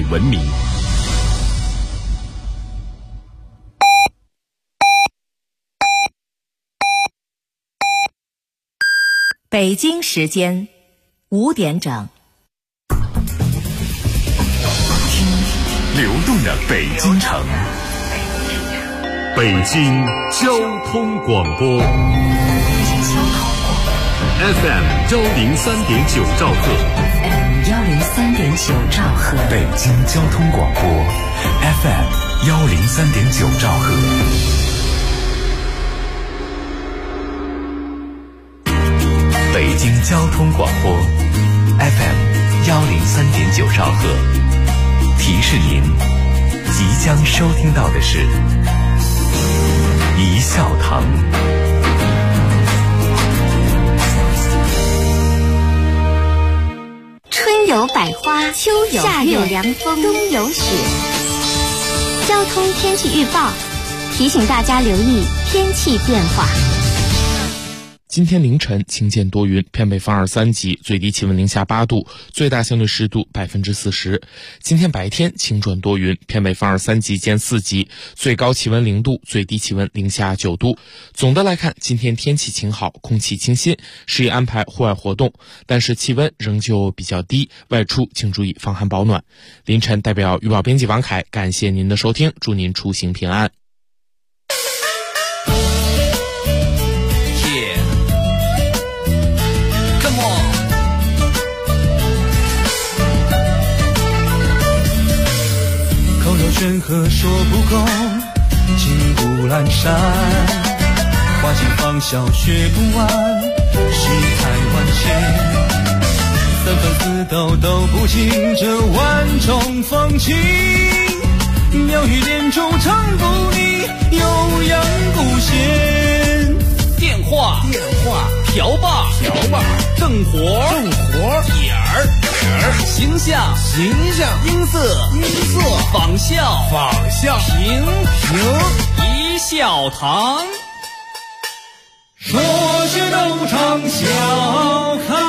文明。 北京时间5点整。 听流动的北京城，北京交通广播 FM 103.9兆赫， 103.9兆赫， 北京交通广播 FM 103.9兆赫。北京交通广播 FM 103.9兆赫，提示您即将收听到的是一笑堂。 春有百花，秋有夏有凉风，冬有雪。交通天气预报提醒大家留意天气变化。 今天凌晨晴间多云，偏北风2、3级，最低气温零下8度，最大相对湿度40%。今天白天晴转多云，偏北风2、3级见4级，最高气温0度，最低气温零下9度。总的来看，今天天气晴好，空气清新，适宜安排户外活动，但是气温仍旧比较低，外出请注意防寒保暖。凌晨代表预报编辑王凯，感谢您的收听，祝您出行平安。 山河说不够，金不阑珊，花尽芳笑学不完，世态万千，三分四斗都不尽这万种风情，妙语连珠唱不腻，悠扬不闲。 电话瓢把正活点儿形象音色仿效评一笑堂， 说学逗唱笑开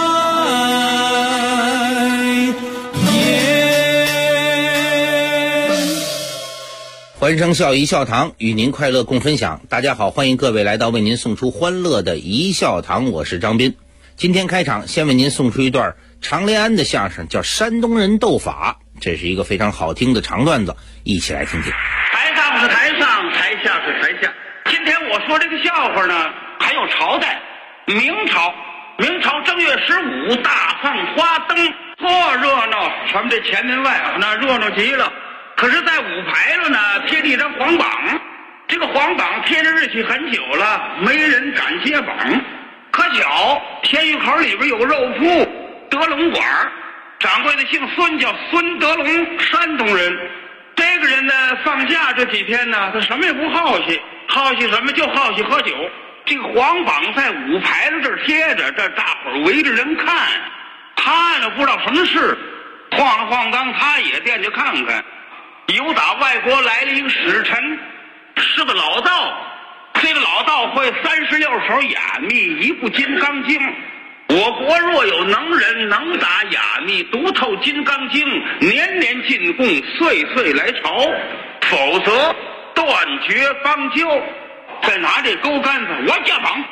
欢声笑一笑堂，与您快乐共分享。大家好，欢迎各位来到为您送出欢乐的一笑堂，我是张斌。今天开场先为您送出一段常连安的相声，叫山东人斗法，这是一个非常好听的长段子，一起来听听。 台上是台上，台下是台下。今天我说这个笑话呢，还有朝代，明朝正月15大放花灯，多热闹，全这前门外那热闹极了。可是在五牌楼呢贴了一张黄榜，这个黄榜贴的日期很久了，没人敢揭榜。可巧天峪口里边有个肉铺德龙馆，掌柜的姓孙，叫孙德龙，山东人。这个人呢放假这几天呢，他什么也不好奇，好奇什么就好奇喝酒。这个黄榜在五牌子这儿贴着，这大伙儿围着人看，他呢不知道什么事，晃了晃荡，他也惦记看看。有打外国来了一个使臣，是个老道，这个老道会36手哑密，一部金刚经。我国若有能人能打哑密，读透金刚经，年年进贡，岁岁来朝，否则断绝邦交。再拿这钩竿子，我加绑，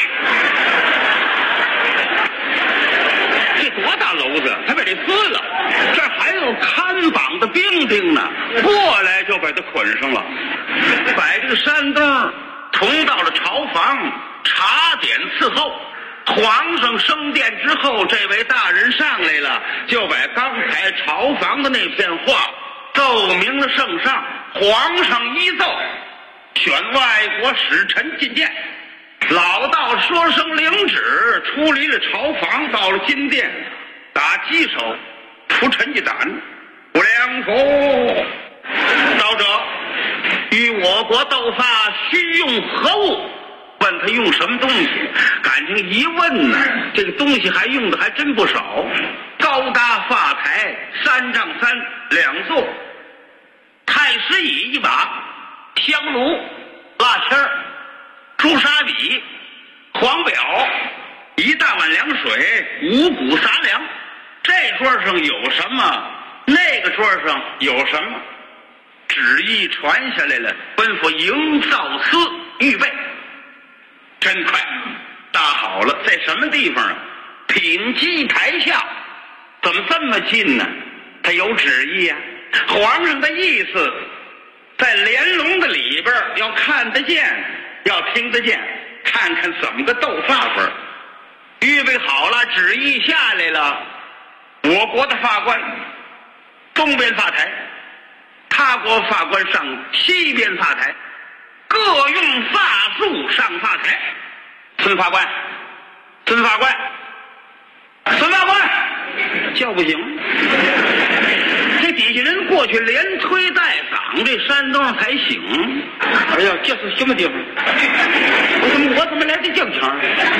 这多大篓子，还把这撕了。这还有看榜的兵丁呢，过来就把他捆上了，摆这个山灯，同到了朝房，茶点伺候。皇上升殿之后，这位大人上来了，就把刚才朝房的那片话奏明了圣上。皇上依奏，选外国使臣觐见。老道说声领旨，出离了朝房，到了金殿，打鸡手，出陈家胆。不良府道者，与我国斗法需用何物？问他用什么东西，感情一问呢，这个东西还用的还真不少。高搭发台3丈3，两座，太师椅1把，香炉、蜡签、朱砂笔、黄表，一大碗凉水，五谷杂粮。这桌上有什么， 那个桌上有什么？旨意传下来了，吩咐营造司预备。真快，搭好了，在什么地方啊？品基台下。怎么这么近呢？他有旨意啊。皇上的意思，在帘笼的里边要看得见，要听得见，看看怎么个斗法法。预备好了，旨意下来了。我国的法官东边法台，他国法官上西边法台，各用法术上法台。孙法官，孙法官，孙法官，叫不行。这底下人过去连推带搡，这山东才醒。哎呀，这是什么地方？我怎么来的正腔？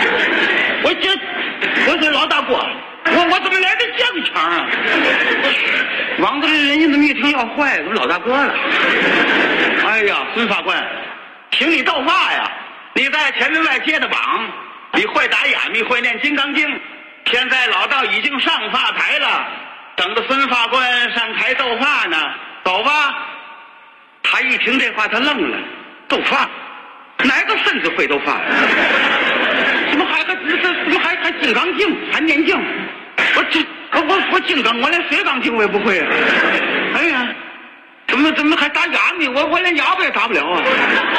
我这老大哥，我怎么来的正腔啊？王子人家怎么一听要坏，怎么老大哥了？哎呀，孙法官，请你斗法呀！你在前门外接的榜，你会打哑谜，会念金刚经。现在老道已经上法台了，等着孙法官上台斗法呢。走吧。他一听这话，他愣了。斗法？哪个孙子会斗法？怎么还金刚经，还念经？我金刚，我连水缸经我也不会啊！哎呀，怎么还打哑谜？我连哑巴也打不了啊！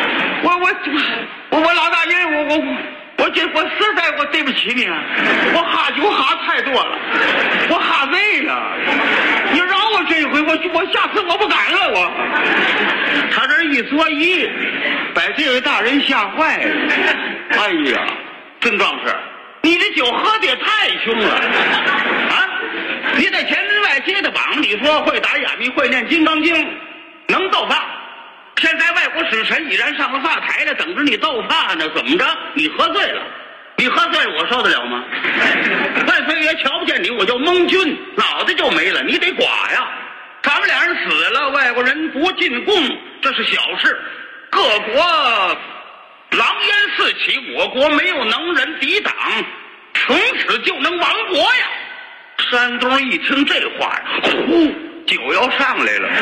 我老大爷，我实在我对不起你啊！我哈酒哈太多了，我哈醉了。你饶我这一回，我下次我不敢了。他这一作揖，把这位大人吓坏了。哎呀，孙壮士，你这酒喝的也太凶了啊！你在前门外接的榜，你说会打哑谜，会念金刚经，能斗法。现在外国使臣已然上了法台了，等着你斗法呢。怎么着？你喝醉了？你喝醉了，我受得了吗？万岁爷瞧不见你，我就蒙君，脑袋就没了。你得剐呀！咱们俩人死了，外国人不进贡，这是小事。各国狼烟四起，我国没有能人抵挡，从此就能亡国呀！山东一听这话，呼，酒要上来了。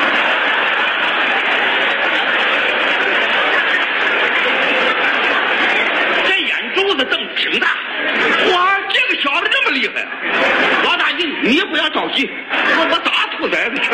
子瞪挺大，哇，这个小子这么厉害！老大爷，你也不要着急，我打兔崽子去。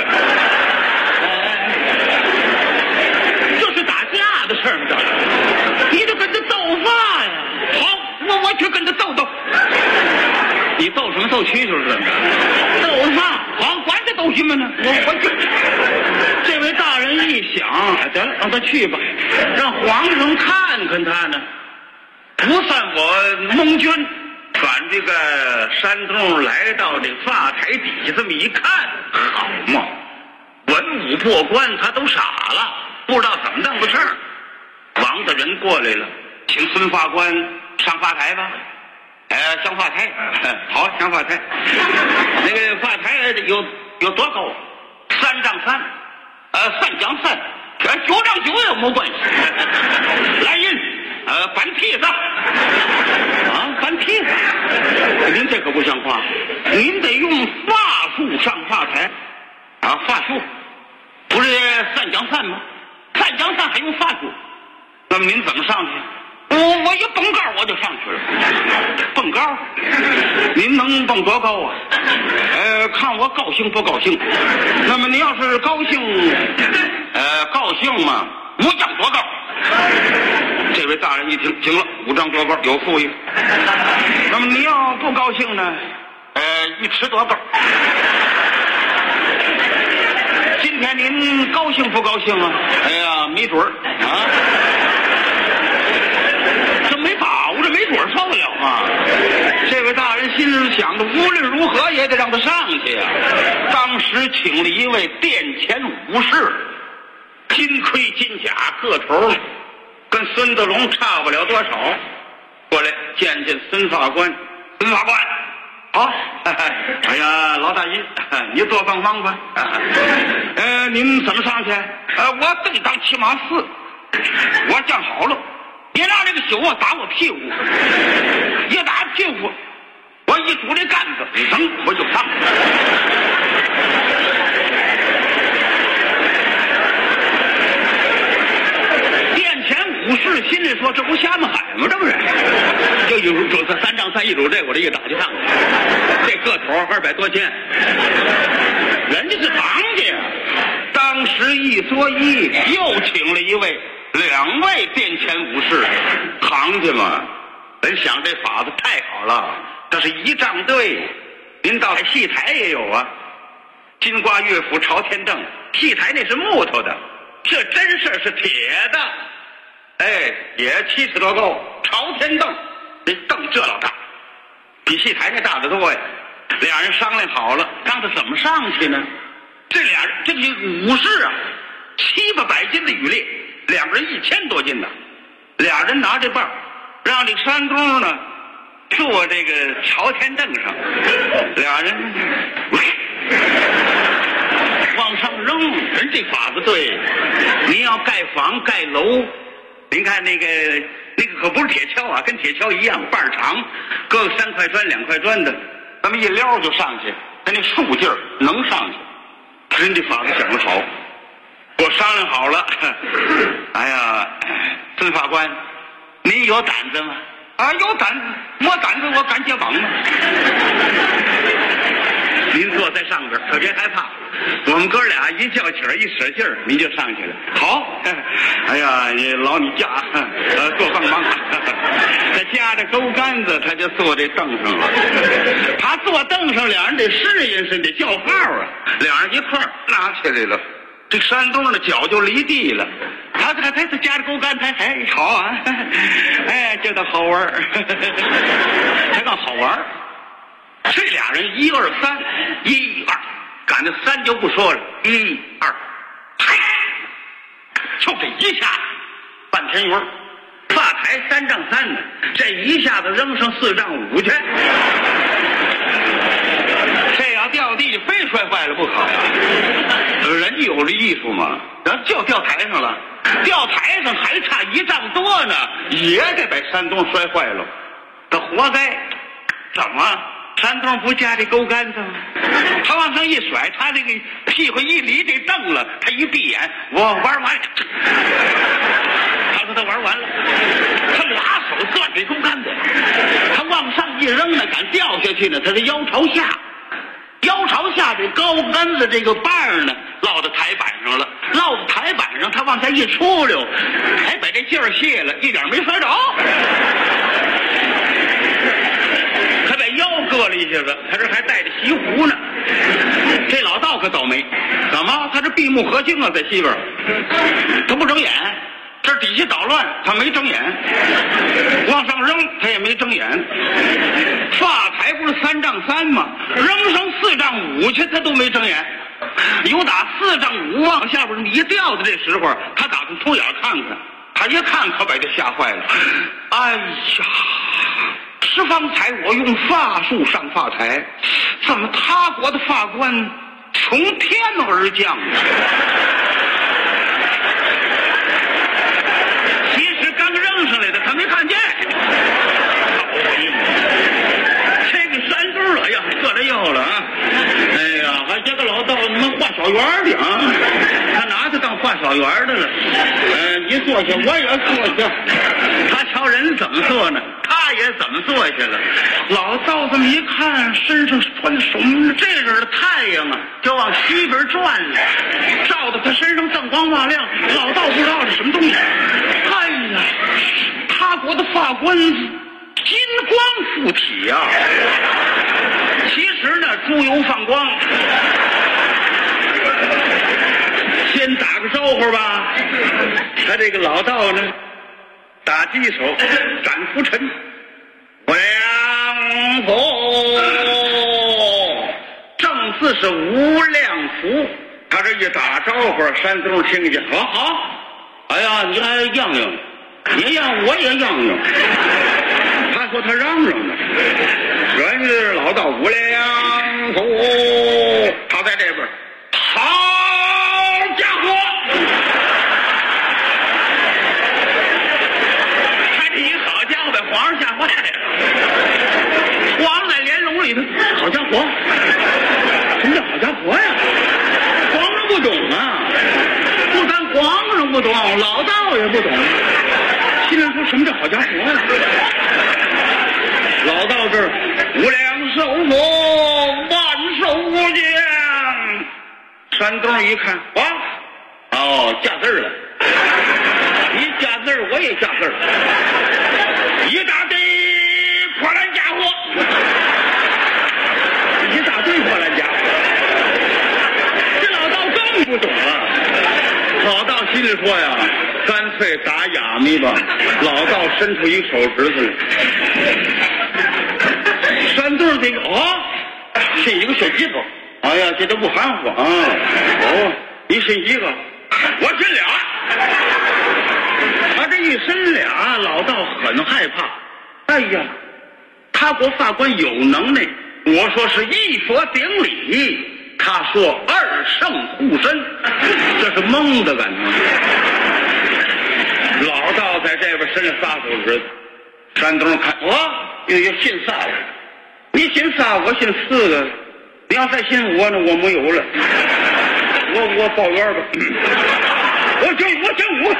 这是打架的事儿呢，你得跟他斗法呀。好，我去跟他斗斗。你斗什么斗蛐就是斗法。好，管他斗什么呢？我去。这位大人一想，得了，让他去吧，让皇上看看他呢。不算我蒙君，赶这个山东来到这法台底下，这么一看，好嘛，文武过关，他都傻了，不知道怎么弄个事儿。王大人过来了，请孙法官上法台吧。上法台，好，上法台。那个法台有多高？3丈3，3讲3，9丈9也没关系。来人。搬屉子啊，搬屉子！您这可不像话，您得用法术上法台啊！法术不是3讲3吗？3讲3还用法术？那么您怎么上去？我一蹦高我就上去了。蹦高？您能蹦多高啊？看我高兴不高兴。那么您要是高兴，高兴嘛，5丈多高。这位大人一听，行了，5丈多高，有富裕。那么你要不高兴呢？1尺多高。今天您高兴不高兴啊？哎呀，没准儿啊，这没把握，这没准儿受得了啊！这位大人心里想的，无论如何也得让他上去呀。当时请了一位殿前武士，金盔金甲，个头跟孙德龙差不了多少，过来见见孙法官。孙法官，好，哎呀，老大爷，你多帮忙吧。您怎么上去？我正当骑马4，我站好了，别拿这个酒啊打我屁股，一打屁股，我一拄这杆子，噌，我就上去了。 殿前武士心里说：“这不瞎么海吗？这不是？就一主这3丈3一主这，我这一打就上去，这个头200多斤，人家是行家。当时一说一，又请了2位殿前武士，行家嘛。人想这法子太好了，这是仪仗队。您到戏台也有啊，金瓜乐府朝天凳，戏台那是木头的，这真事是铁的。哎，也70多够，朝天凳，这凳这老大，比戏台那大得多呀。俩人商量好了，让他怎么上去呢？这俩人这批武士啊，700、800斤的羽猎，两个人1000多斤呢。俩人拿着棒，让这山东呢坐这个朝天凳上，俩人往上扔。人这法子对，您要盖房盖楼，您看那个可不是铁锹啊，跟铁锹一样，半长，搁个3块砖2块砖的，咱们一撩就上去，他那竖劲儿能上去。人这法子想得好，我商量好了。哎呀，孙法官，您有胆子吗？啊，有胆子，我胆子我敢接绑吗？您坐在上边，可别害怕。我们哥俩一较起来，一使劲儿，您就上去了。好，哎呀，你劳你驾，多帮忙。他夹着钩杆子，他就坐这凳上了。他坐凳上，俩人得适应，是得叫号啊。俩人一块儿拿起来了，这山东的脚就离地了。他夹着钩杆，他还好啊，哎，这倒好玩儿，这倒好玩儿。这俩人1、2、3，1、2，赶着3就不说了，1、2，抬，就这一下，半天圆，发台3丈3的，这一下子扔上4丈5去，这要掉地非摔坏了不可呀！人家有这艺术嘛，然后就掉台上了，掉台上还差1丈多呢，也得把山东摔坏了，这活该。怎么？山东不夹这钩杆子吗？他往上一甩，他这个屁股一离这凳了，他一闭眼，我玩完了。他说他玩完了，他拉手攥这钩杆子，他往上一扔呢，敢掉下去呢，他是腰朝下。腰朝下，这高杆子这个把呢落到台板上了，落到台板上，他往下一出溜，还把这劲儿泄了，一点没摔着。他把腰搁了一下子，他这还带着西湖呢。这老道可倒霉，怎么？他这闭目合睛啊，在西边，他不睁眼。这底下捣乱，他没睁眼；往上扔，他也没睁眼。发台不是3丈3吗？扔上4丈5去，他都没睁眼。有打4丈5往下边一掉的这时候，他打算偷眼看看。他一看，可把他吓坏了。哎呀！是方才我用法术上发台，怎么他国的法官从天而降呢？其实刚扔上来的，他没看见。这个山东了，哎呀，硌着腰了啊！哎呀，还这个老道他妈画小圆的啊！他拿它当画小圆的了。你坐下，我也坐下。他瞧人怎么做呢？他也怎么坐下了？老道这么一看，身上穿的什么这阵的太阳啊，就往西边转了，照到他身上锃光瓦亮。老道不知道是什么东西。哎呀，他国的法官金光附体呀！其实呢，猪油放光。先打个招呼吧。他这个老道呢，打第一手斩浮尘，良福，正字是无量福。他这一打招呼，山东听见，好，哎呀，你来让让，你让我也让让。他说他嚷嚷呢，人是老道无量福，他在这边，好家伙！皇上吓坏了，皇在帘笼里头，好家伙！什么叫好家伙呀？ 不懂啊，不但皇上不懂，老道也不懂。心里说什么叫好家伙呀？老道这儿无量寿佛，万寿无疆。山东一看，哇，哦，加字了。你加字儿，我也加字儿，一大堆破烂家伙，一大堆破烂家伙。这老道更不懂了。老道心里说呀，干脆打哑谜吧。老道伸出一个手指头来，山洞这个伸一个小指头。哎呀，这都不含糊啊！哦，你伸一个，我伸俩。他这一伸俩，老道很害怕。哎呀，他国法官有能耐，我说是一佛顶礼，他说二圣护身，这是蒙的感觉。老道在这边伸了仨手指头，山东看，又信仨了，你信仨，我信4个。你要再信我呢，我没有了，我报怨吧。我姓5，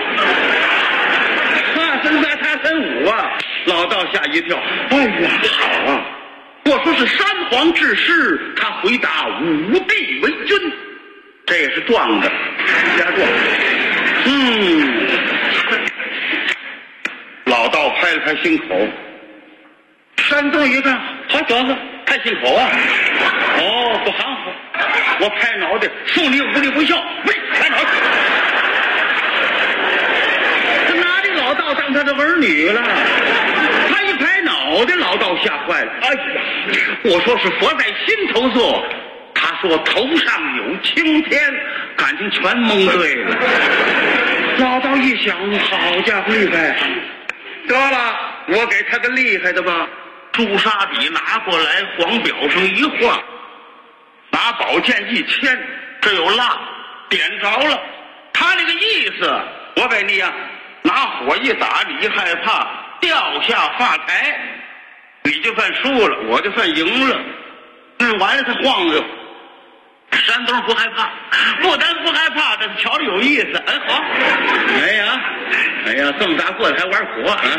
他伸3，他伸5啊！老道吓一跳，哎呀，好啊！我说是三皇治世，他回答5帝为君，这也是撞的，加撞。老道拍了拍心口，山东一看，好小子，拍心口啊！不含糊，我拍脑袋，送你无礼不孝，喂，拍脑袋。他拿这老道当他的儿女了，他一拍脑袋，老道吓坏了。哎呀，我说是佛在心头坐，他说头上有青天，感情全蒙对了。老道一想，好家伙，厉害！得了，我给他个厉害的吧。朱砂笔拿过来，黄表上一画，拿宝剑一牵，这有蜡，点着了。他那个意思，我给你呀，拿火一打，你一害怕掉下发台，你就算输了，我就算赢了。完了他晃悠，山东不害怕，不但不害怕，这瞧着有意思。好，哎呀，这么大个子还玩火啊！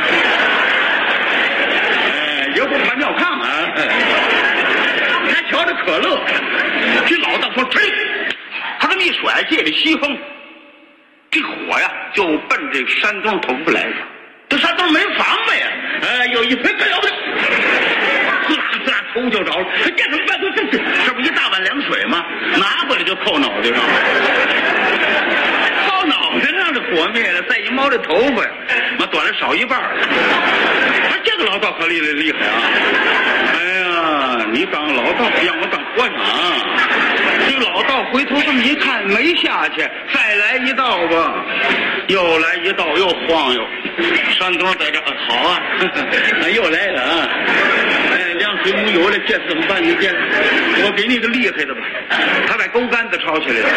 也不怕尿炕啊！还瞧着可乐。这老道说：“吹！”他这么一甩，借着西风，这火呀就奔这山东头发来了。这山东没防备呀，有一推，了不得，滋啦头就着了。这怎么办？这不一大碗凉水吗？拿过来就扣脑袋上了。扣脑袋上这火灭了，再一摸这头发呀，妈短了少一半。这个老道可厉害啊！哎呀，你当老道让我当和尚。这个老道回头这么一看，没下去，再来一道吧。又来一道，又晃悠。山东在这好啊，又来了啊！凉水没有了，这怎么办？你这，我给你个厉害的吧。他把钩竿子抄起来了。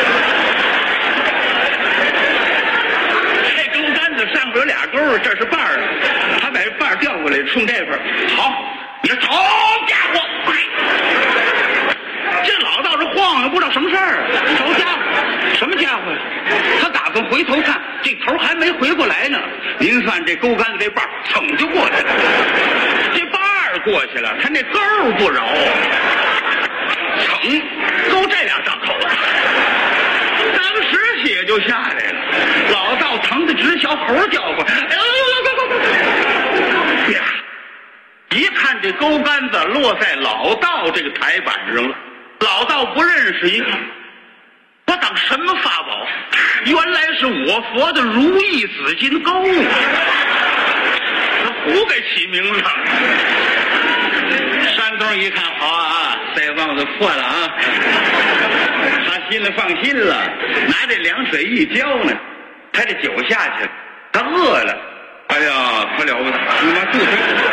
这钩竿子上边有俩钩，这是把儿。他把把儿调过来，冲这边。好，你说好家伙！这老道这晃悠不知道什么事儿，好家伙，什么家伙呀？他打算回头看，这头还没回过来呢。您看这钩竿子这把儿噌就过去了，这把儿过去了，他那钩不饶，噌勾这俩档口，当时血就下来了。老道疼得直小猴叫唤，哎呦！呀！一看这钩竿子落在老道这个台板上了，老道不认识，一看，我当什么法宝？原来是我佛的如意紫金钩，他胡给起名字。山东一看，好啊，腮帮子破了啊，他心里放心了，拿这凉水一浇呢，他这酒下去了，他饿了，哎呀，可了不得，你妈肚子。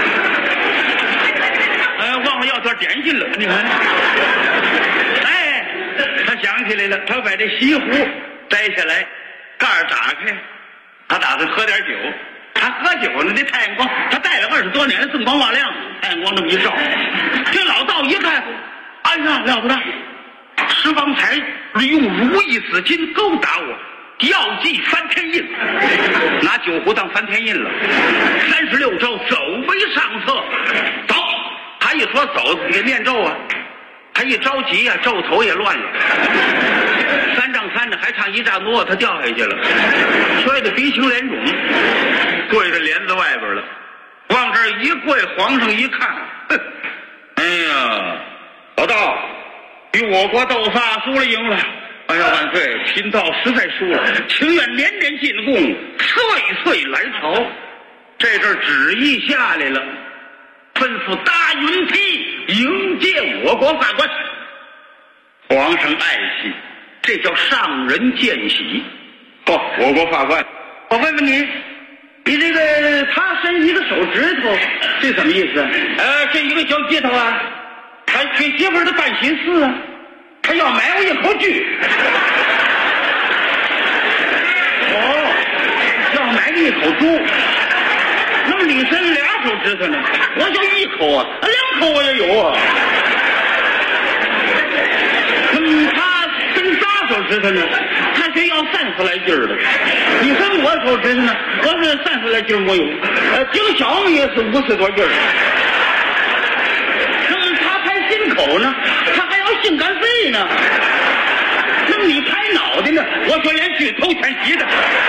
忘了要点点心了，你看，他想起来了，他把这西湖摘下来，盖儿打开，他打算喝点酒。他喝酒呢，这太阳光，他戴了20多年了，锃光瓦亮，太阳光这么一照，这老道一看，哎呀，了不得， 石方才用如意紫金勾打我，要记翻天印，拿酒壶当翻天印了。36招走为上策，走，他一说走给念咒啊，他一着急啊，咒头也乱了。3丈3的还差1丈多，他掉下去了，摔得鼻青脸肿，跪在帘子外边了。往这儿一跪，皇上一看，哼，哎呀，老道与我国斗法输了赢了。哎呀，万岁！贫道实在输了，情愿年年进贡，岁岁来朝。这阵旨意下来了，吩咐搭云梯迎接我国法官。皇上爱惜，这叫上人见喜。我国法官，我问问你，你这个他伸一个手指头，这什么意思？这一个小街头啊，他给媳妇儿的办喜事啊。他要买我一口锯，要买你一口猪，那么你伸2手指头呢？我就1口啊，2口我也有啊。那么他伸3手指头呢？他却要30来斤的。你伸我手指头呢？我是30来斤我有，顶小们也是50多斤。那么他拍心口呢？他还要性感肺呢。那么你拍脑袋呢？我说连锯头全齐的。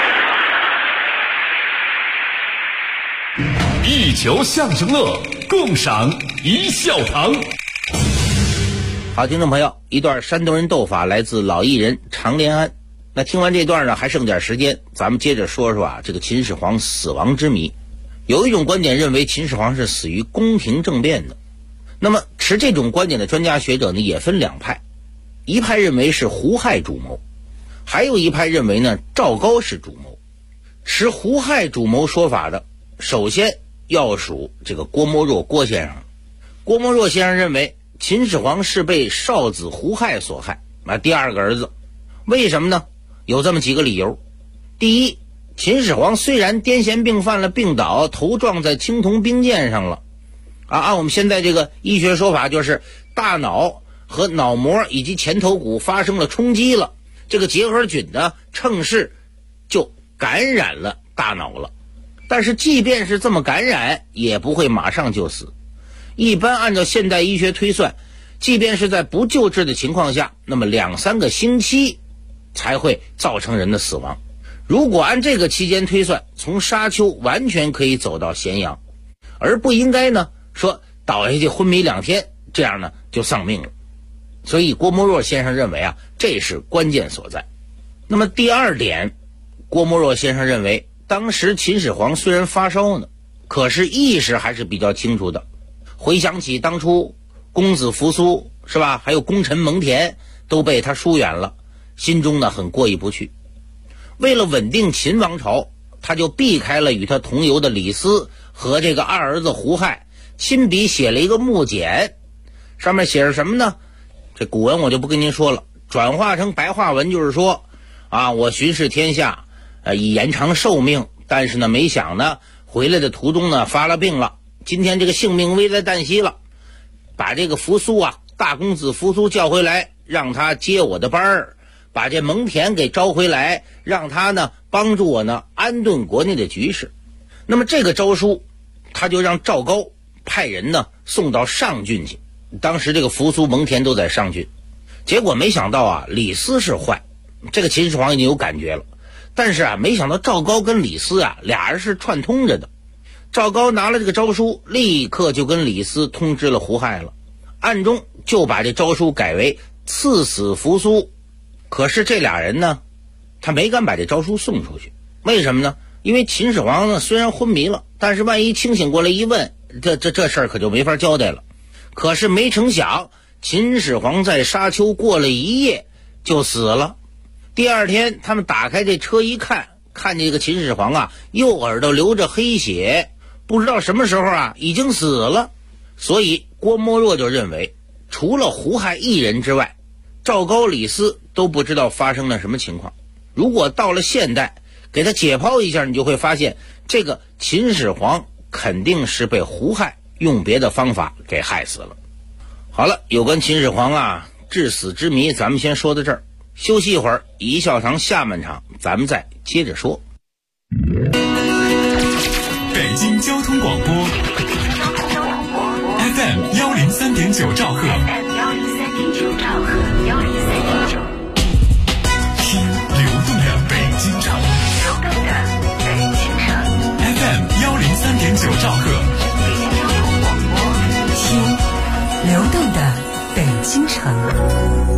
一球相声乐，共赏一笑堂。 好，听众朋友，一段山东人斗法来自老艺人常连安。那听完这段呢，还剩点时间，咱们接着说说这个秦始皇死亡之谜。有一种观点认为秦始皇是死于宫廷政变的。那么持这种观点的专家学者呢，也分2派，一派认为是胡亥主谋，还有一派认为呢赵高是主谋。持胡亥主谋说法的，首先要数这个郭沫若郭先生。郭沫若先生认为秦始皇是被少子胡亥所害，第2个儿子。为什么呢？有这么几个理由。第一，秦始皇虽然癫痫病犯了，病倒，头撞在青铜兵剑上了，按我们现在这个医学说法，就是大脑和脑膜以及前头骨发生了冲击了，这个结核菌呢趁势就感染了大脑了。但是即便是这么感染，也不会马上就死。一般按照现代医学推算，即便是在不救治的情况下，那么2-3个星期才会造成人的死亡。如果按这个期间推算，从沙丘完全可以走到咸阳，而不应该呢说倒下去昏迷2天，这样呢就丧命了。所以郭沫若先生认为这是关键所在。那么第2点，郭沫若先生认为当时秦始皇虽然发烧呢，可是意识还是比较清楚的。回想起当初公子扶苏是吧，还有功臣蒙恬都被他疏远了，心中呢很过意不去。为了稳定秦王朝，他就避开了与他同游的李斯和这个2儿子胡亥，亲笔写了一个木简，上面写着什么呢？这古文我就不跟您说了，转化成白话文就是说我巡视天下，以延长寿命，但是呢没想呢回来的途中呢发了病了，今天这个性命危在旦夕了，把这个扶苏大公子扶苏叫回来，让他接我的班儿，把这蒙恬给招回来，让他呢帮助我呢安顿国内的局势。那么这个诏书他就让赵高派人呢送到上郡去，当时这个扶苏蒙恬都在上郡。结果没想到李斯是坏，这个秦始皇已经有感觉了，但是没想到赵高跟李斯俩人是串通着的。赵高拿了这个诏书，立刻就跟李斯通知了胡亥了，暗中就把这诏书改为赐死扶苏。可是这俩人呢，他没敢把这诏书送出去。为什么呢？因为秦始皇呢虽然昏迷了，但是万一清醒过来一问，这事儿可就没法交代了。可是没成想，秦始皇在沙丘过了1夜就死了。第2天他们打开这车一看，看见这个秦始皇右耳朵流着黑血，不知道什么时候已经死了。所以郭沫若就认为，除了胡亥一人之外，赵高李斯都不知道发生了什么情况。如果到了现代给他解剖一下，你就会发现这个秦始皇肯定是被胡亥用别的方法给害死了。好了，有关秦始皇至死之谜咱们先说到这儿，休息一会儿，一笑堂下半场咱们再接着说。 北京交通广播 FM 103.9兆赫，听流动的北京城，FM 103.9兆赫， 听流动的北京城。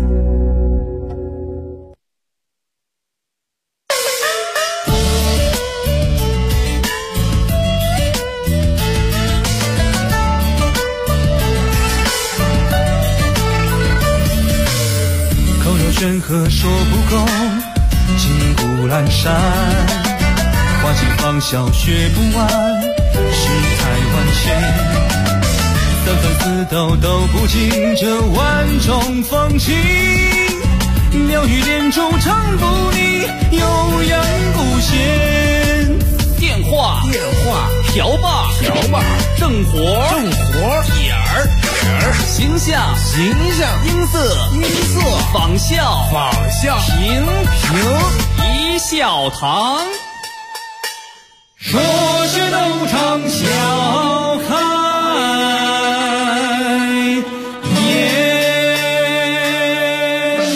山河说不够，金谷阑珊，花季芳笑学不完，世态万千，三番四斗斗不尽这万种风情，妙语连珠唱不腻，悠扬不闲。 电话瓢把正活点儿形象音色仿效平一笑堂， 说学逗唱笑开颜。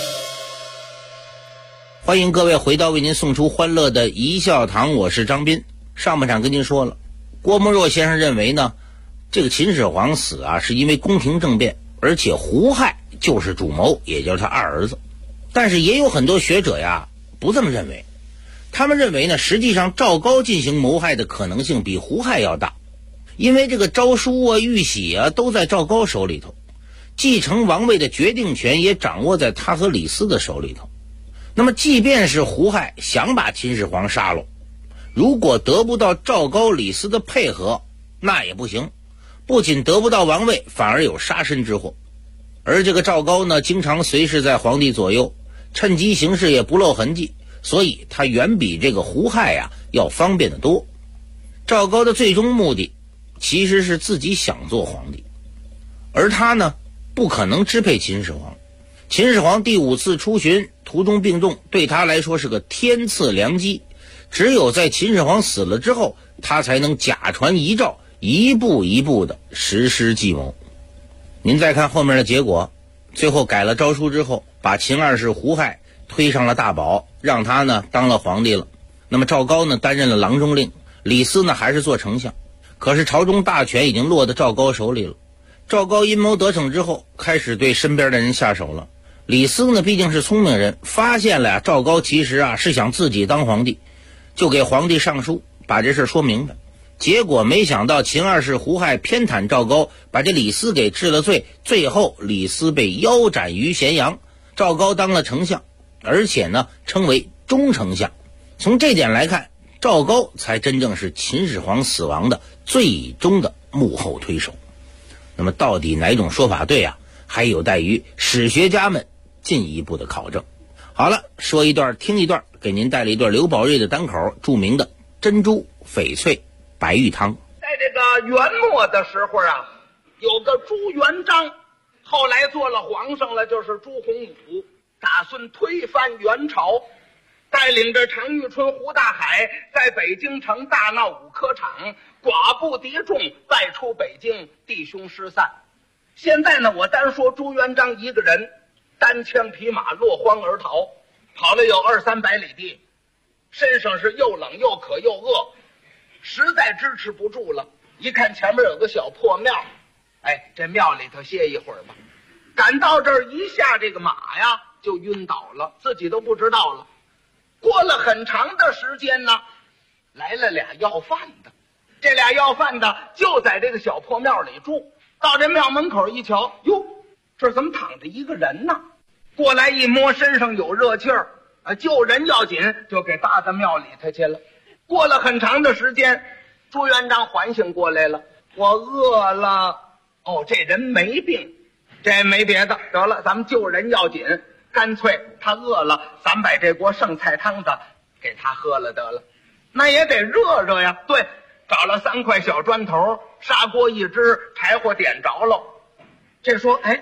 欢迎各位回到为您送出欢乐的一笑堂，我是张斌。上半场跟您说了，郭沫若先生认为呢，这个秦始皇死啊是因为宫廷政变，而且胡亥就是主谋，也就是他二儿子。但是也有很多学者呀不这么认为，他们认为呢，实际上赵高进行谋害的可能性比胡亥要大，因为这个诏书啊、玉玺啊都在赵高手里头，继承王位的决定权也掌握在他和李斯的手里头。那么即便是胡亥想把秦始皇杀了，如果得不到赵高、李斯的配合，那也不行，不仅得不到王位，反而有杀身之祸。而这个赵高呢，经常随侍在皇帝左右，趁机行事也不露痕迹，所以他远比这个胡亥呀要方便得多。赵高的最终目的其实是自己想做皇帝，而他呢不可能支配秦始皇。秦始皇第5次出巡途中病重，对他来说是个天赐良机，只有在秦始皇死了之后，他才能假传遗诏，一步一步的实施计谋。您再看后面的结果，最后改了诏书之后，把秦二世胡亥推上了大宝，让他呢当了皇帝了。那么赵高呢担任了郎中令，李斯呢还是做丞相。可是朝中大权已经落到赵高手里了。赵高阴谋得逞之后，开始对身边的人下手了。李斯呢毕竟是聪明人，发现了赵高其实啊是想自己当皇帝，就给皇帝上书把这事说明白。结果没想到秦二世胡亥偏袒赵高，把这李斯给治了罪，最后李斯被腰斩于咸阳，赵高当了丞相，而且呢称为中丞相。从这点来看，赵高才真正是秦始皇死亡的最终的幕后推手。那么到底哪种说法对啊，还有待于史学家们进一步的考证。好了，说一段听一段，给您带来一段刘宝瑞的单口，著名的珍珠翡翠白玉汤。 在这个元末的时候啊，有个朱元璋，后来做了皇上了，就是朱洪武，打算推翻元朝，带领着常遇春、胡大海在北京城大闹5科场，寡不敌众，败出北京，弟兄失散。现在呢，我单说朱元璋一个人，单枪匹马落荒而逃，跑了有200-300里地，身上是又冷又渴又饿，实在支持不住了。一看前面有个小破庙，这庙里头歇一会儿吧。赶到这儿一下这个马呀就晕倒了，自己都不知道了。过了很长的时间呢，来了俩要饭的，这俩要饭的就在这个小破庙里住。到这庙门口一瞧，哟，这怎么躺着一个人呢？过来一摸，身上有热气儿，救人要紧，就给搭到庙里头去了。过了很长的时间，朱元璋缓醒过来了，我饿了。哦，这人没病，这没别的，得了，咱们救人要紧，干脆他饿了，咱把这锅剩菜汤子给他喝了得了。那也得热热呀。对，找了3块小砖头，砂锅一支，柴火点着了。这说，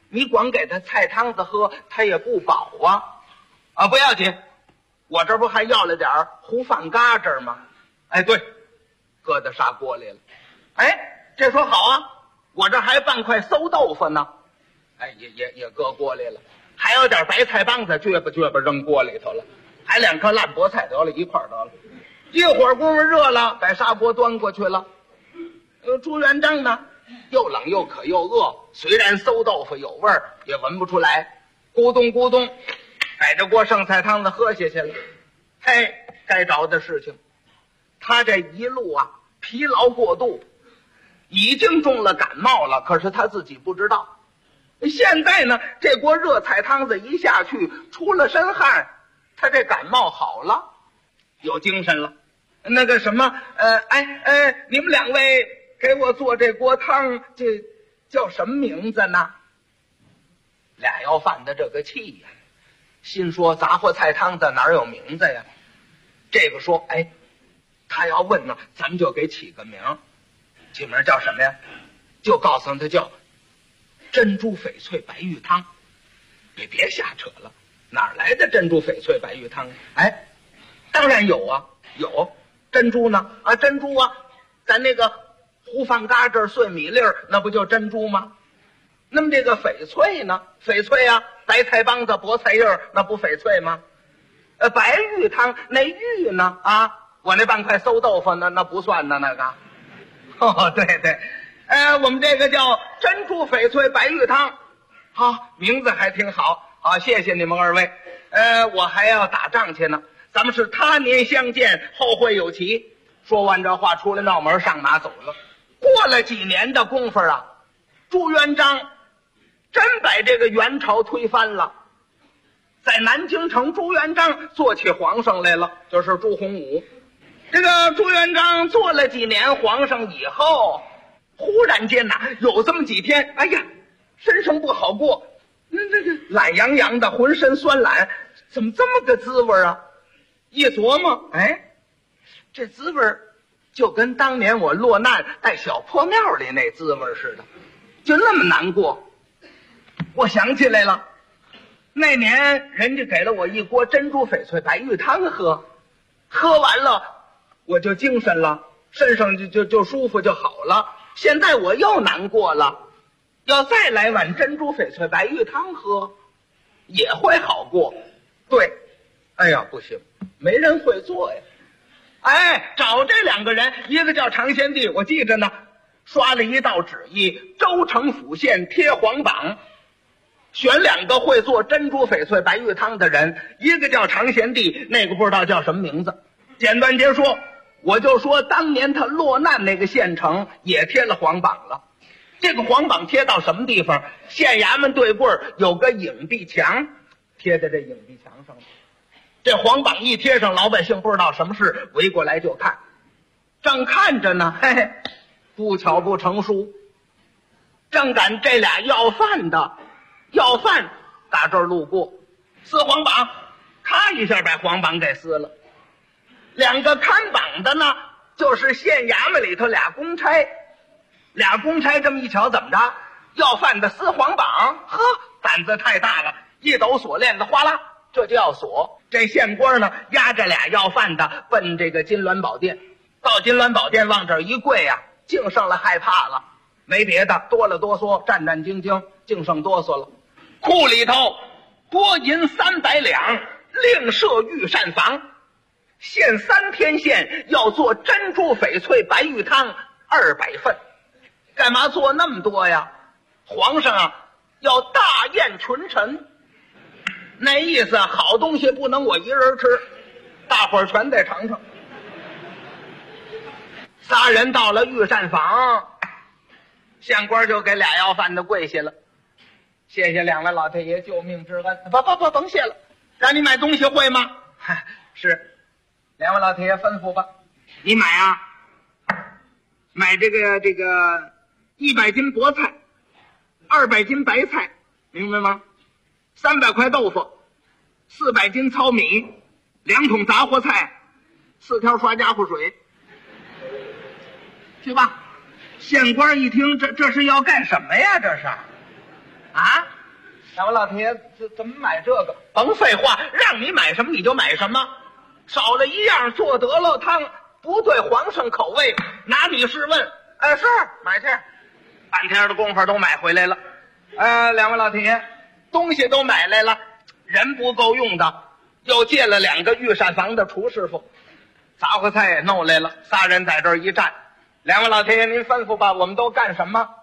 你光给他菜汤子喝，他也不饱啊。啊，不要紧，我这不还要了点糊饭嘎吱吗？哎，对，搁到砂锅里了。哎，这说好啊，我这还半块馊豆腐呢，哎，也搁锅里了。还有点白菜帮子，撅吧扔锅里头了。还2颗烂菠菜得了，一块得了。一会儿功夫热了，把砂锅端过去了。朱元璋呢，又冷又渴又饿，虽然馊豆腐有味儿，也闻不出来。咕咚咕咚，摆着锅剩菜汤子喝下去了。嘿，该着的事情，他这一路啊疲劳过度，已经中了感冒了，可是他自己不知道。现在呢，这锅热菜汤子一下去，出了身汗，他这感冒好了，有精神了。那个什么，你们2位给我做这锅汤，这叫什么名字呢？俩要饭的这个气呀，心说杂货菜汤子哪有名字呀？这个说，哎，他要问呢，咱们就给起个名，起名叫什么呀？就告诉他叫珍珠翡翠白玉汤。别瞎扯了，哪来的珍珠翡翠白玉汤？哎，当然有啊，有珍珠呢啊，珍珠啊，咱那个糊饭嘎吱碎米粒儿，那不就珍珠吗？那么这个翡翠呢？翡翠啊，白菜帮子菠菜叶儿，那不翡翠吗？白玉汤那玉呢？啊，我那半块馊豆腐那不算呢，那个。哦，对对，我们这个叫珍珠翡翠白玉汤，好，名字还挺好，好，谢谢你们2位。我还要打仗去呢，咱们是他年相见，后会有期。说完这话，出来闹门，上马走了。过了几年的功夫啊，朱元璋真把这个元朝推翻了，在南京城，朱元璋做起皇上来了，就是朱洪武。这个朱元璋做了几年皇上以后，忽然间呐，有这么几天，哎呀，身上不好过，那个懒洋洋的，浑身酸懒，怎么这么个滋味啊？一琢磨，哎，这滋味就跟当年我落难在小破庙里那滋味似的，就那么难过。我想起来了，那年人家给了我一锅珍珠翡翠白玉汤喝，喝完了我就精神了，身上就舒服就好了。现在我又难过了，要再来碗珍珠翡翠白玉汤喝，也会好过。对，哎呀，不行，没人会做呀。哎，找这2个人，一个叫常贤弟，我记着呢，刷了一道旨意，州城府县贴皇榜，选2个会做珍珠翡翠白玉汤的人，一个叫常贤弟，那个不知道叫什么名字。简短截说，我就说当年他落难那个县城也贴了皇榜了。这个皇榜贴到什么地方？县衙门对过有个影壁墙，贴在这影壁墙上。这皇榜一贴上，老百姓不知道什么事，围过来就看。正看着呢，嘿嘿，不巧不成书，正赶这俩要饭的要饭打这儿路过，撕皇榜，咔一下把皇榜给撕了。2个看榜的呢，就是县衙门里头俩公差。俩公差这么一瞧，怎么着？要饭的撕皇榜，呵，胆子太大了，一抖锁链子，哗啦，这就要锁。这县官呢，押着俩要饭的奔这个金銮宝殿。到金銮宝殿往这儿一跪呀，净剩了害怕了，没别的，哆了哆嗦，战战兢兢，净剩哆嗦了。库里头拨银300两，另设御膳房，限3天限，要做珍珠翡翠白玉汤200份。干嘛做那么多呀？皇上啊，要大宴群臣，那意思好东西不能我一人吃，大伙儿全得尝尝。仨人到了御膳房，县官就给俩要饭的跪下了，谢谢2位老太爷救命之恩。不，甭谢了，让你买东西会吗？是，2位老太爷吩咐吧。你买啊，买这个100斤菠菜，200斤白菜，明白吗？300块豆腐，400斤糙米，2桶杂货菜，4条刷家伙水，去吧。县官一听，这是要干什么呀？这是啊， 两位老铁爷，怎么买这个？甭废话，让你买什么你就买什么，少了一样做得了汤，不对皇上口味，拿你试问。是买去，半天的功夫都买回来了。两位老铁爷，东西都买来了，人不够用的，又借了2个御膳房的厨师傅，杂货菜也弄来了，3人在这儿一站。两位老铁爷，您吩咐吧，我们都干什么？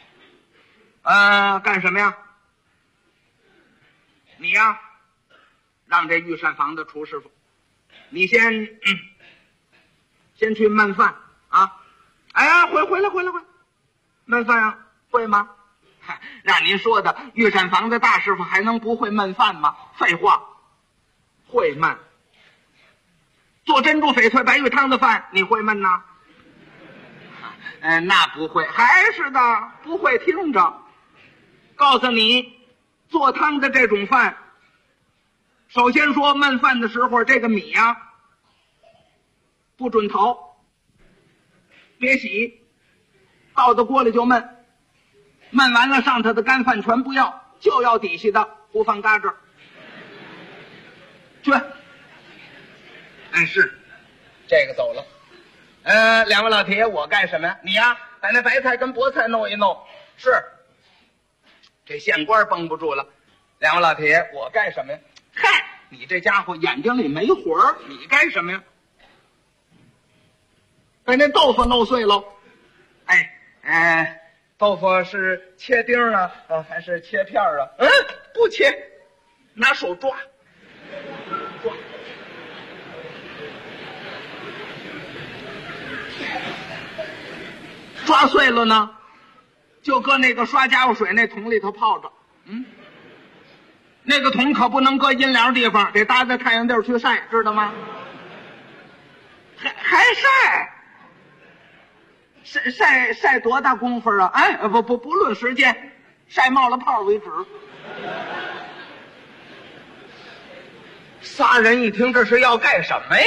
干什么呀？你呀，让这御膳房的厨师傅，你先去焖饭啊！回来，焖饭啊，会吗？让您说的，御膳房的大师傅还能不会焖饭吗？废话，会焖。做珍珠翡翠白玉汤的饭，你会焖呐？那不会，还是的，不会听着。告诉你，做汤的这种饭，首先说焖饭的时候，这个米呀，不准淘，别洗，倒到锅里就焖。焖完了，上头的干饭全不要，就要底下的胡放嘎吱。去。是，这个走了。两位老铁爷，我干什么呀？你呀，把那白菜跟菠菜弄一弄。是，这县官绷不住了。两位老铁爷，我干什么呀？嗨，你这家伙眼睛里没活儿，你干什么呀？把那豆腐弄碎喽。豆腐是切丁啊，还是切片啊？不切，拿手抓。抓碎了呢，就搁那个刷家伙水那桶里头泡着。那个桶可不能搁阴凉地方，得搭在太阳地儿去晒，知道吗？还晒多大功夫啊？不论时间，晒冒了泡为止。仨人一听，这是要干什么呀？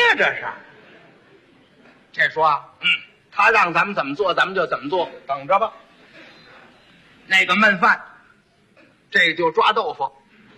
这说他让咱们怎么做，咱们就怎么做，等着吧。那个焖饭，这就抓豆腐，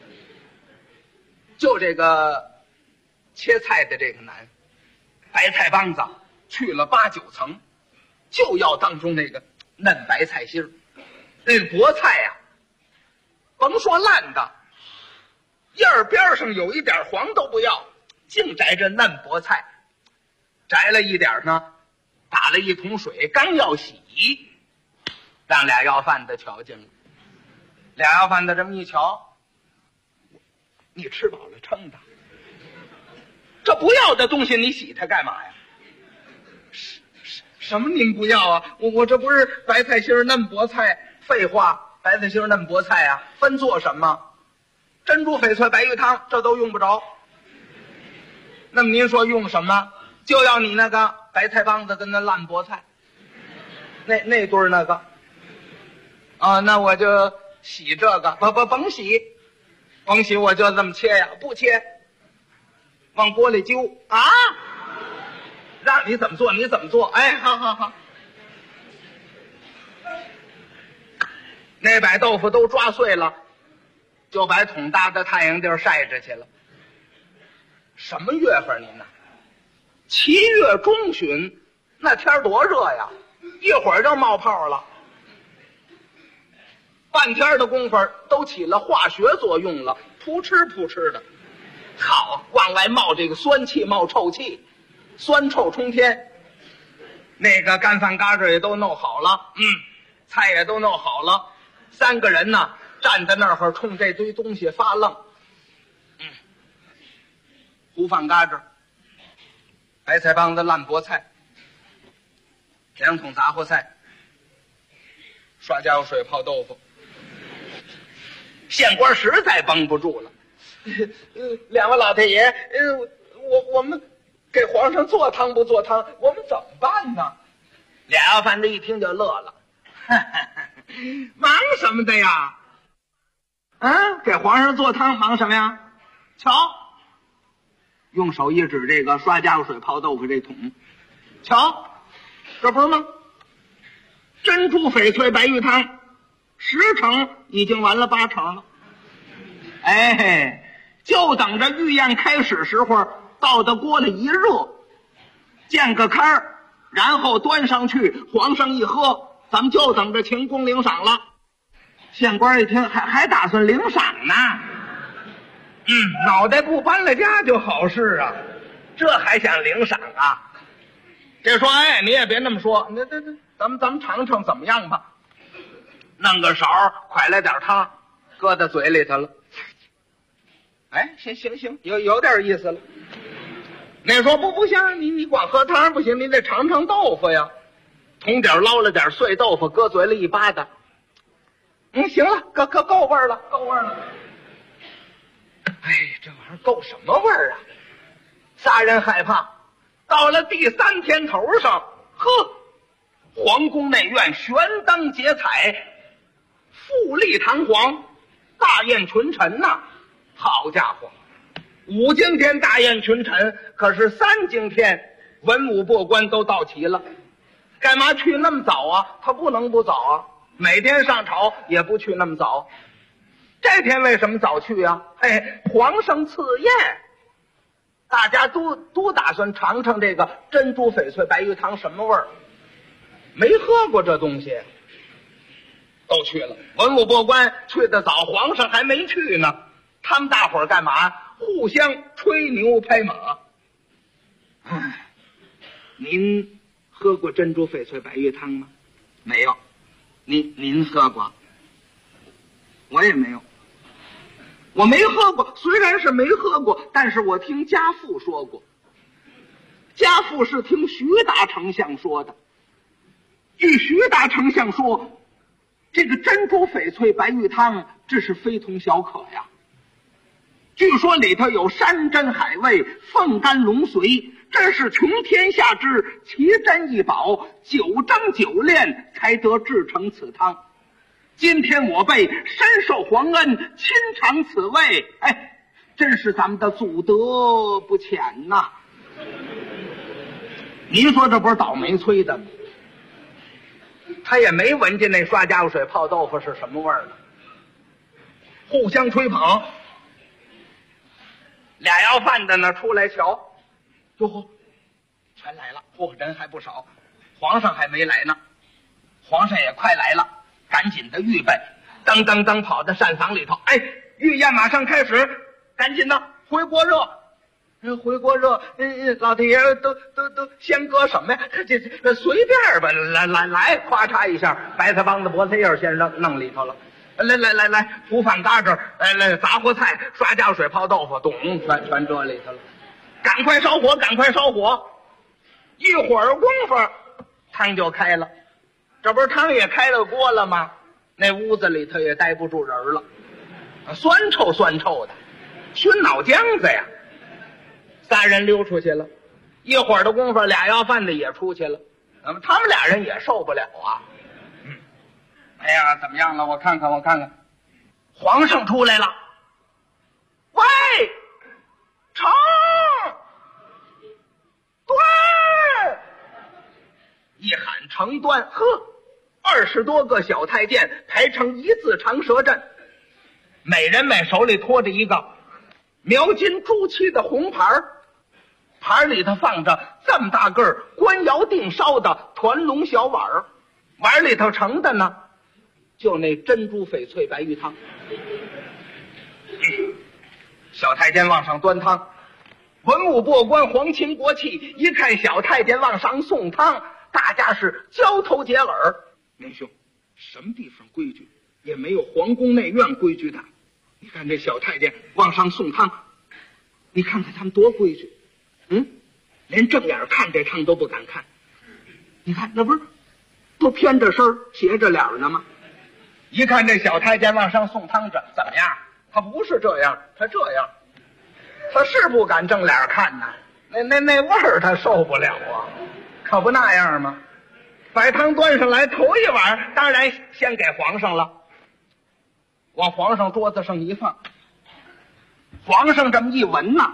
就这个切菜的这个难，白菜帮子去了8、9层，就要当中那个嫩白菜心儿。那个菠菜呀，甭说烂的，叶儿边上有一点黄都不要，净摘这嫩菠菜，摘了一点呢，打了一桶水，刚要洗，让俩要饭的瞧见了。俩要饭的这么一瞧，你吃饱了撑的，这不要的东西你洗它干嘛呀？什么您不要啊？我这不是白菜心嫩菠菜？废话，白菜心嫩菠菜啊，分做什么？珍珠翡翠白玉汤这都用不着。那么您说用什么？就要你那个白菜帮子跟那烂菠菜，那堆儿那个那我就洗这个，甭洗，我就这么切呀，不切，往锅里揪啊！让你怎么做你怎么做，好。那把豆腐都抓碎了，就把桶搭到太阳地儿晒着去了。什么月份您呢？7月中旬，那天多热呀，一会儿就冒泡了。半天的功夫都起了化学作用了，扑哧的，好，往外冒这个酸气，冒臭气，酸臭冲天。那个干饭嘎吱也都弄好了，菜也都弄好了，3个人呢站在那儿冲这堆东西发愣。胡饭嘎吱，白菜帮子烂菠菜，2桶杂货菜，刷家伙水泡豆腐。县官实在绷不住了，两位老太爷，我们给皇上做汤不做汤，我们怎么办呢？俩要饭的一听就乐了，忙什么的呀？给皇上做汤忙什么呀？瞧，用手一指这个刷家伙水泡豆腐这桶，瞧，这不是吗？珍珠翡翠白玉汤10成已经完了8成了， 哎，就等着御宴开始时候，倒到锅里一热，见个开儿，然后端上去，皇上一喝，咱们就等着请功领赏了。县官一听，还打算领赏呢。脑袋不搬了家就好事啊，这还想领赏啊？这说，哎，你也别那么说，那咱们尝尝怎么样吧？弄个勺，蒯来点汤，搁在嘴里头了。哎，行，有点意思了。那说不行，你光喝汤不行，你得尝尝豆腐呀。从底捞了点碎豆腐，搁嘴里一扒的。行了，够味儿了，够味儿了。哎，这玩意儿够什么味儿啊？仨人害怕。到了第3天头上，呵，皇宫内院悬灯结彩，富丽堂皇，大宴群臣呐。好家伙，5更天大宴群臣，可是3更天文武百官都到齐了。干嘛去那么早啊？他不能不早啊，每天上朝也不去那么早。这天为什么早去啊？哎，皇上赐宴，大家都打算尝尝这个珍珠翡翠白玉汤什么味儿，没喝过这东西，都去了。文武百官去得早，皇上还没去呢。他们大伙儿干嘛？互相吹牛拍马。您喝过珍珠翡翠白玉汤吗？没有。您喝过？我也没有。我没喝过，虽然是没喝过，但是我听家父说过。家父是听徐达丞相说的。据徐达丞相说，这个珍珠翡翠白玉汤，这是非同小可呀。据说里头有山珍海味、凤肝龙髓，这是穷天下之奇珍异宝，9蒸9炼才得制成此汤。今天我辈深受皇恩，亲尝此味，哎，真是咱们的祖德不浅呐。您说这不是倒霉催的吗？他也没闻见那刷家伙水泡豆腐是什么味儿呢，互相吹捧。俩要饭的呢出来瞧，哟，全来了，人还不少，皇上还没来呢，皇上也快来了，赶紧的预备，噔跑到膳房里头，哎，御宴马上开始，赶紧的回锅热。回锅热，老太爷都先搁什么呀？这随便吧，来，咔嚓一下，白菜帮子、菠菜叶先弄里头了。来，糊饭嘎吱，来杂货菜、刷家水、泡豆腐，全这里头了。赶快烧火，一会儿功夫，汤就开了。这不是汤也开了锅了吗？那屋子里头也待不住人了，酸臭的，熏脑浆子呀。仨人溜出去了，一会儿的功夫，俩要饭的也出去了。那么他们俩人也受不了啊。哎呀，怎么样了？我看看，皇上出来了。喂，盛，端！一喊盛端，呵，20多个小太监排成一字长蛇阵，每人手里拖着一个描金朱漆的红盘，盘里头放着这么大个儿官窑定烧的团龙小碗，碗里头盛的呢就那珍珠翡翠白玉汤。小太监往上端汤，文武百官皇亲国戚一看小太监往上送汤，大家是交头接耳。明兄，什么地方规矩也没有皇宫内院规矩大。你看这小太监往上送汤，你看看他们多规矩，连正眼看这汤都不敢看。你看那不是都偏着身斜着脸呢吗？一看这小太监往上送汤着怎么样？他不是这样，他这样，他是不敢正脸看呐，那味儿他受不了啊，可不那样吗？把汤端上来，头一碗当然先给皇上了，往皇上桌子上一放，皇上这么一闻呐，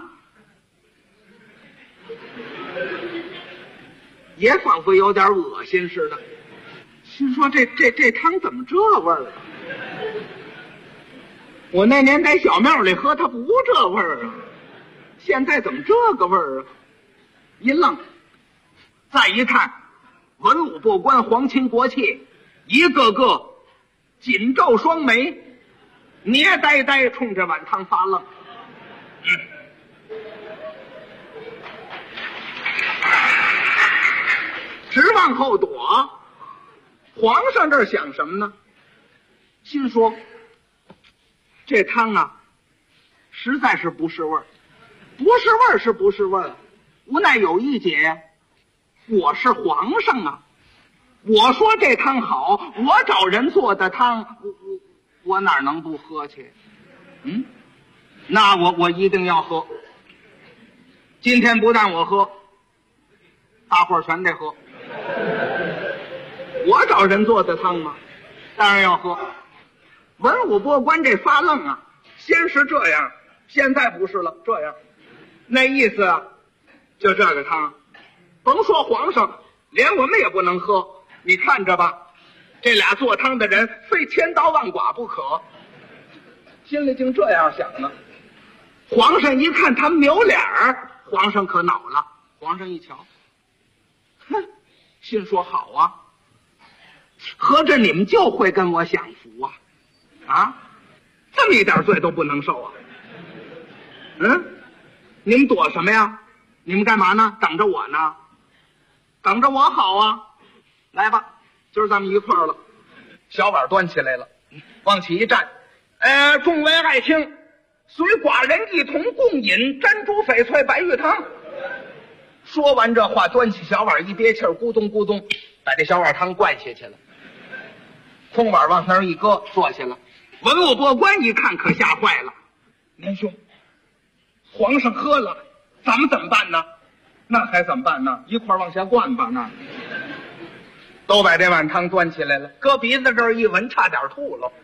也仿佛有点恶心似的，心说这汤怎么这味儿啊？ 我那年在小庙里喝，它不这味儿啊，现在怎么这个味儿啊？一愣，再一看，文武百官、皇亲国戚，一个个紧皱双眉，捏呆呆冲着碗汤发愣。直往后躲。皇上这儿想什么呢？心说这汤啊实在是不是味儿，不是味儿是不是味儿，无奈有一节，我是皇上啊，我说这汤好，我找人做的汤，我哪能不喝去？那我一定要喝。今天不但我喝，大伙儿全得喝。我找人做的汤吗？当然要喝。文武百官这发愣啊，先是这样，现在不是了，这样。那意思啊，就这个汤，甭说皇上，连我们也不能喝。你看着吧，这俩做汤的人非千刀万剐不可。心里竟这样想呢。皇上一看他们扭脸儿，皇上可恼了。皇上一瞧，哼，心说好啊，合着你们就会跟我享福啊？啊，这么一点罪都不能受啊？你们躲什么呀？你们干嘛呢？等着我呢？等着我好啊！来吧，今儿咱们一块儿了。小碗端起来了，往起一站，众位爱卿，随寡人一同共饮珍珠翡翠白玉汤。说完这话，端起小碗一憋气儿，咕咚咕咚把这小碗汤灌下去了。空碗往那儿一搁，坐下了。文武百官一看，可吓坏了。年兄，皇上喝了，咱们怎么办呢？那还怎么办呢？一块儿往下灌吧。那都把这碗汤端起来了，搁鼻子这儿一闻，差点吐了。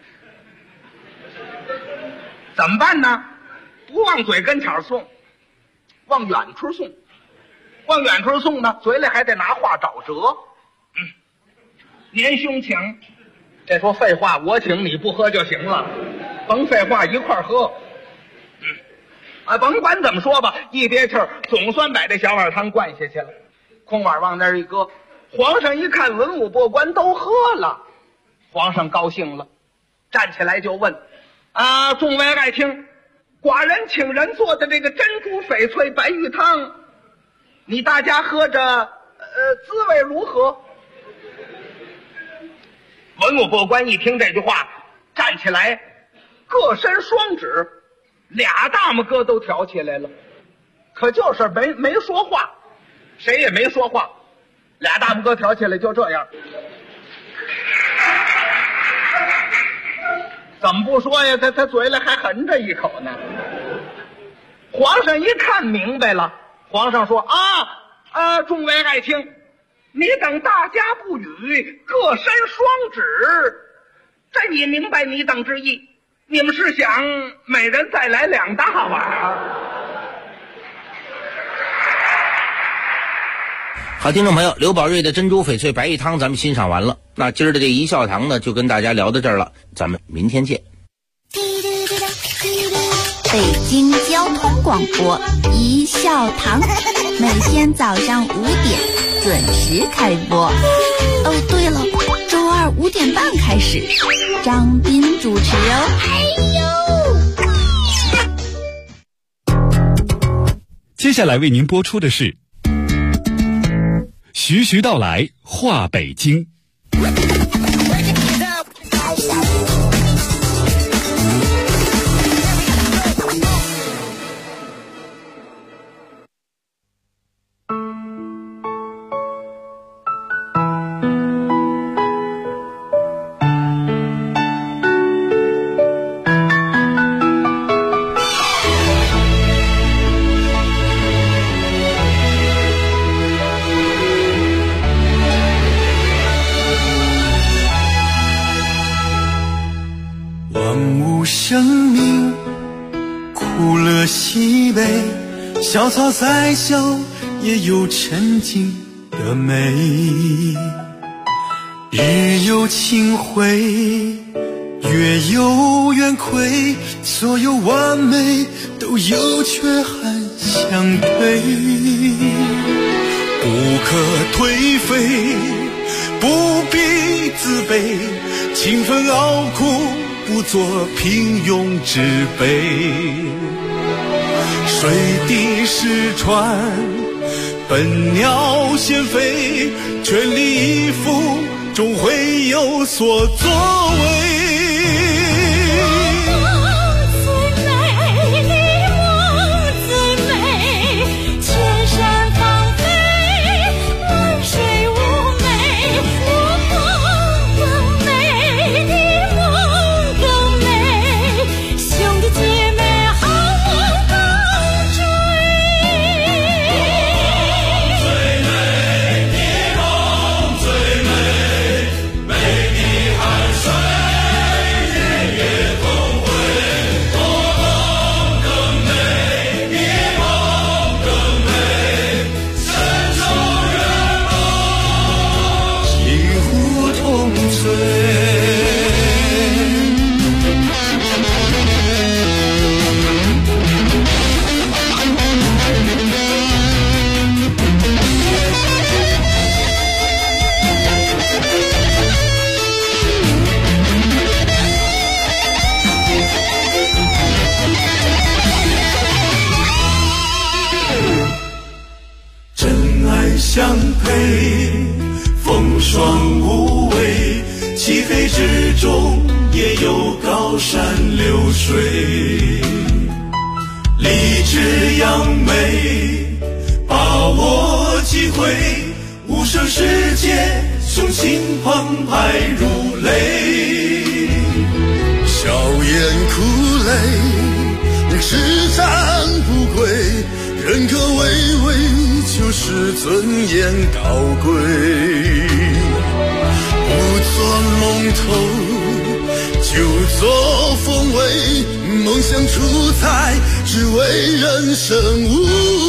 怎么办呢？不往嘴跟前送，往远处送。往远处送呢，嘴里还得拿话找辙。年兄请。这说废话，我请你不喝就行了，甭废话，一块儿喝。甭管怎么说吧，一憋气儿，总算把这小碗汤灌下去了。空碗往那儿一搁，皇上一看文武百官都喝了，皇上高兴了，站起来就问：众位爱卿，寡人请人做的这个珍珠翡翠白玉汤，你大家喝着滋味如何？文武百官一听这句话，站起来，各伸双指，俩大拇哥都挑起来了，可就是没说话，谁也没说话，俩大拇哥挑起来就这样。怎么不说呀？他嘴里还含着一口呢。皇上一看明白了，皇上说：众位爱卿，你等大家不语，各伸双指，这你明白你等之意。你们是想每人再来2大碗？ 好，听众朋友，刘宝瑞的珍珠翡翠白玉汤咱们欣赏完了。那今儿的这一笑堂呢，就跟大家聊到这儿了，咱们明天见。 北京交通广播一笑堂，每天早上5点准时开播。哦，对了，周2 5点半开始，张斌主持哦。 接下来为您播出的是徐徐道来话北京。 小草再小也有沉静的美，日有清辉， 月有圆亏，所有完美都有缺憾相陪，不可颓废，不必自卑，勤奋熬苦，不做平庸之辈。水滴石穿，笨鸟先飞，全力以赴，终会有所作为。相配，风霜无畏，漆黑之中也有高山流水。立志扬眉，把握机会，无声世界，雄心澎湃如雷。笑颜苦泪，叱咤不归，人格巍巍，就是尊严高贵。不做龙头，就做凤尾，梦想出彩，只为人生无